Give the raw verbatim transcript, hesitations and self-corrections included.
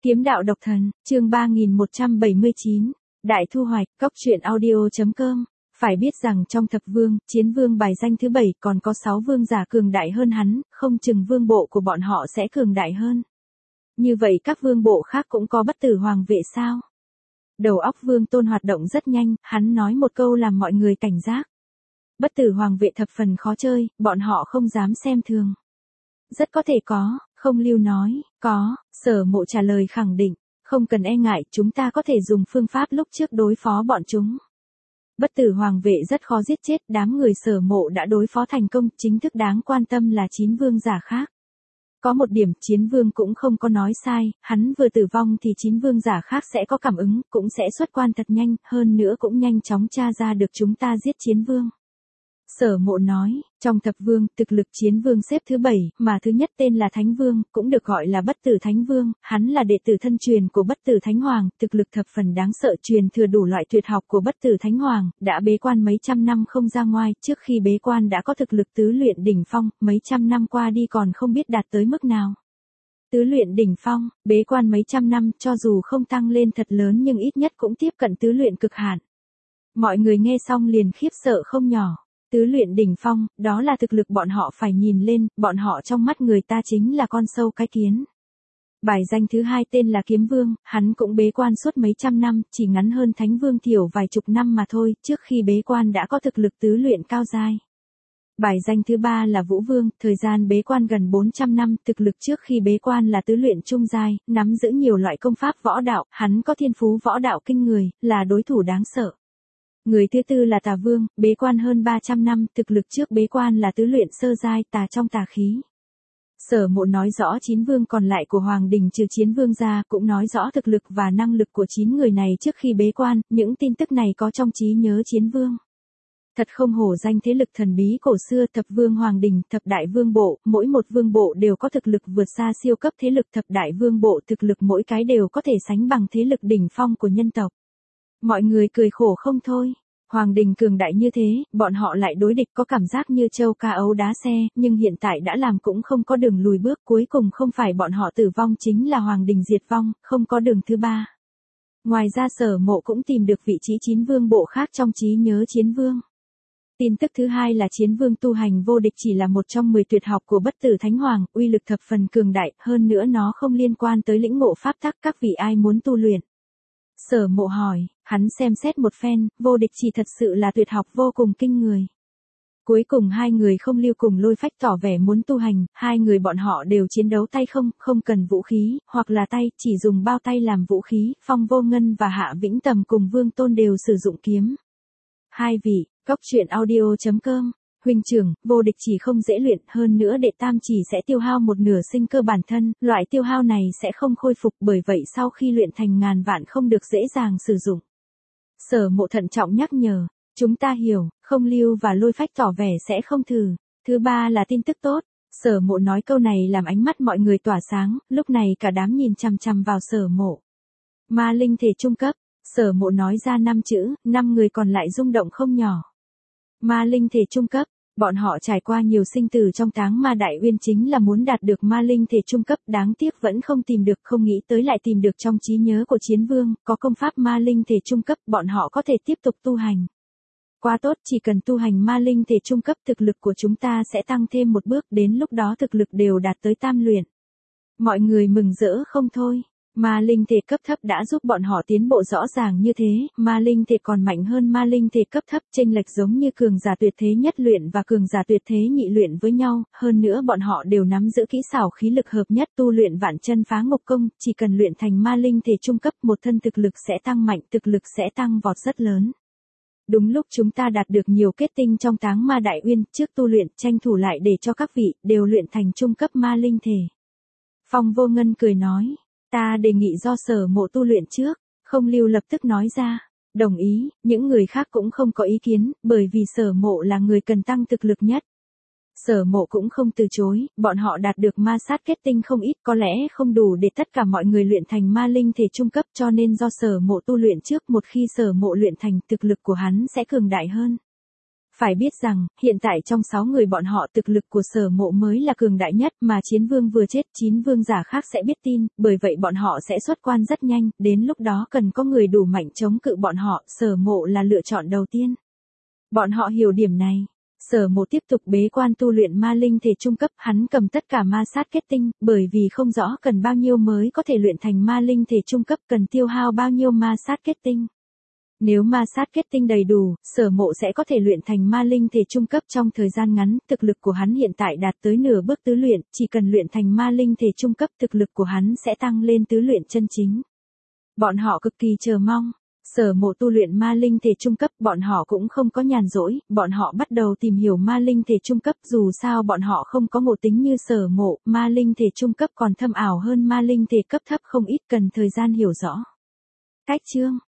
Kiếm đạo độc thần, chương ba nghìn một trăm bảy mươi chín, Đại thu hoạch, cốc truyện audio.com. Phải biết rằng trong thập vương, chiến vương bài danh thứ bảy còn có sáu vương giả cường đại hơn hắn, không chừng vương bộ của bọn họ sẽ cường đại hơn. Như vậy các vương bộ khác cũng có bất tử hoàng vệ sao? Đầu óc Vương Tôn hoạt động rất nhanh, hắn nói một câu làm mọi người cảnh giác. Bất tử hoàng vệ thập phần khó chơi, bọn họ không dám xem thường. Rất có thể có, không lưu nói, có, Sở Mộ trả lời khẳng định, không cần e ngại, chúng ta có thể dùng phương pháp lúc trước đối phó bọn chúng. Bất tử hoàng vệ rất khó giết chết, đám người Sở Mộ đã đối phó thành công, chính thức đáng quan tâm là chín vương giả khác. Có một điểm, chiến vương cũng không có nói sai, hắn vừa tử vong thì chín vương giả khác sẽ có cảm ứng, cũng sẽ xuất quan thật nhanh, hơn nữa cũng nhanh chóng tra ra được chúng ta giết chiến vương. Sở Mộ nói, trong thập vương, thực lực chiến vương xếp thứ bảy, mà thứ nhất tên là Thánh Vương, cũng được gọi là Bất Tử Thánh Vương, hắn là đệ tử thân truyền của Bất Tử Thánh Hoàng, thực lực thập phần đáng sợ, truyền thừa đủ loại tuyệt học của Bất Tử Thánh Hoàng, đã bế quan mấy trăm năm không ra ngoài, trước khi bế quan đã có thực lực tứ luyện đỉnh phong, mấy trăm năm qua đi còn không biết đạt tới mức nào. Tứ luyện đỉnh phong, bế quan mấy trăm năm, cho dù không tăng lên thật lớn nhưng ít nhất cũng tiếp cận tứ luyện cực hạn. Mọi người nghe xong liền khiếp sợ không nhỏ. Tứ luyện đỉnh phong, đó là thực lực bọn họ phải nhìn lên, bọn họ trong mắt người ta chính là con sâu cái kiến. Bài danh thứ hai tên là Kiếm Vương, hắn cũng bế quan suốt mấy trăm năm, chỉ ngắn hơn Thánh Vương thiểu vài chục năm mà thôi, trước khi bế quan đã có thực lực tứ luyện cao giai. Bài danh thứ ba là Vũ Vương, thời gian bế quan gần bốn trăm năm, thực lực trước khi bế quan là tứ luyện trung giai, nắm giữ nhiều loại công pháp võ đạo, hắn có thiên phú võ đạo kinh người, là đối thủ đáng sợ. Người thứ tư là Tà Vương, bế quan hơn ba trăm năm, thực lực trước bế quan là tứ luyện sơ giai, tà trong tà khí. Sở Mộ nói rõ chín vương còn lại của Hoàng Đình trừ chiến vương ra, cũng nói rõ thực lực và năng lực của chín người này trước khi bế quan, những tin tức này có trong trí nhớ chiến vương. Thật không hổ danh thế lực thần bí cổ xưa, thập vương Hoàng Đình, thập đại vương bộ, mỗi một vương bộ đều có thực lực vượt xa siêu cấp thế lực thập đại vương bộ, thực lực mỗi cái đều có thể sánh bằng thế lực đỉnh phong của nhân tộc. Mọi người cười khổ không thôi. Hoàng Đình cường đại như thế, bọn họ lại đối địch có cảm giác như châu ca ấu đá xe, nhưng hiện tại đã làm cũng không có đường lùi bước, cuối cùng không phải bọn họ tử vong chính là Hoàng Đình diệt vong, không có đường thứ ba. Ngoài ra Sở Mộ cũng tìm được vị trí chín vương bộ khác trong trí nhớ chiến vương. Tin tức thứ hai là chiến vương tu hành vô địch chỉ là một trong mười tuyệt học của Bất Tử Thánh Hoàng, uy lực thập phần cường đại, hơn nữa nó không liên quan tới lĩnh ngộ pháp tắc, các vị ai muốn tu luyện. Sở Mộ hỏi, hắn xem xét một phen, vô địch chỉ thật sự là tuyệt học vô cùng kinh người. Cuối cùng hai người không lưu cùng Lôi Phách tỏ vẻ muốn tu hành, hai người bọn họ đều chiến đấu tay không, không cần vũ khí, hoặc là tay, chỉ dùng bao tay làm vũ khí, Phong Vô Ngân và Hạ Vĩnh Tầm cùng Vương Tôn đều sử dụng kiếm. Hai vị, cốc truyện audio.com. Huynh trưởng, vô địch chỉ không dễ luyện, hơn nữa đệ tam chỉ sẽ tiêu hao một nửa sinh cơ bản thân, loại tiêu hao này sẽ không khôi phục, bởi vậy sau khi luyện thành ngàn vạn không được dễ dàng sử dụng. Sở Mộ thận trọng nhắc nhở, chúng ta hiểu, không lưu và Lôi Phách tỏ vẻ sẽ không thử. Thứ ba là tin tức tốt. Sở Mộ nói câu này làm ánh mắt mọi người tỏa sáng, lúc này cả đám nhìn chằm chằm vào Sở Mộ. Ma linh thể trung cấp, Sở Mộ nói ra năm chữ, năm người còn lại rung động không nhỏ. Ma linh thể trung cấp. Bọn họ trải qua nhiều sinh tử trong Táng Ma Đại Uyên chính là muốn đạt được ma linh thể trung cấp, đáng tiếc vẫn không tìm được, không nghĩ tới lại tìm được trong trí nhớ của chiến vương, có công pháp ma linh thể trung cấp, bọn họ có thể tiếp tục tu hành. Quá tốt, chỉ cần tu hành ma linh thể trung cấp thực lực của chúng ta sẽ tăng thêm một bước, đến lúc đó thực lực đều đạt tới tam luyện. Mọi người mừng rỡ không thôi. Ma linh thể cấp thấp đã giúp bọn họ tiến bộ rõ ràng như thế, ma linh thể còn mạnh hơn ma linh thể cấp thấp, chênh lệch giống như cường giả tuyệt thế nhất luyện và cường giả tuyệt thế nhị luyện với nhau, hơn nữa bọn họ đều nắm giữ kỹ xảo khí lực hợp nhất tu luyện vạn chân phá ngục công, chỉ cần luyện thành ma linh thể trung cấp, một thân thực lực sẽ tăng mạnh, thực lực sẽ tăng vọt rất lớn. Đúng lúc chúng ta đạt được nhiều kết tinh trong Táng Ma Đại Uyên, trước tu luyện, tranh thủ lại để cho các vị đều luyện thành trung cấp ma linh thể. Phong Vô Ngân cười nói. Ta đề nghị do Sở Mộ tu luyện trước, không lưu lập tức nói ra. Đồng ý, những người khác cũng không có ý kiến, bởi vì Sở Mộ là người cần tăng thực lực nhất. Sở Mộ cũng không từ chối, bọn họ đạt được ma sát kết tinh không ít, có lẽ không đủ để tất cả mọi người luyện thành ma linh thể trung cấp, cho nên do Sở Mộ tu luyện trước, một khi Sở Mộ luyện thành, thực lực của hắn sẽ cường đại hơn. Phải biết rằng, hiện tại trong sáu người bọn họ thực lực của Sở Mộ mới là cường đại nhất, mà Chiến Vương vừa chết, chín vương giả khác sẽ biết tin, bởi vậy bọn họ sẽ xuất quan rất nhanh, đến lúc đó cần có người đủ mạnh chống cự bọn họ, Sở Mộ là lựa chọn đầu tiên. Bọn họ hiểu điểm này. Sở Mộ tiếp tục bế quan tu luyện ma linh thể trung cấp, hắn cầm tất cả ma sát kết tinh, bởi vì không rõ cần bao nhiêu mới có thể luyện thành ma linh thể trung cấp, cần tiêu hao bao nhiêu ma sát kết tinh. Nếu ma sát kết tinh đầy đủ, Sở Mộ sẽ có thể luyện thành ma linh thể trung cấp trong thời gian ngắn, thực lực của hắn hiện tại đạt tới nửa bước tứ luyện, chỉ cần luyện thành ma linh thể trung cấp, thực lực của hắn sẽ tăng lên tứ luyện chân chính. Bọn họ cực kỳ chờ mong. Sở Mộ tu luyện ma linh thể trung cấp, bọn họ cũng không có nhàn rỗi, bọn họ bắt đầu tìm hiểu ma linh thể trung cấp, dù sao bọn họ không có ngộ tính như Sở Mộ, ma linh thể trung cấp còn thâm ảo hơn ma linh thể cấp thấp không ít, cần thời gian hiểu rõ. Cách chương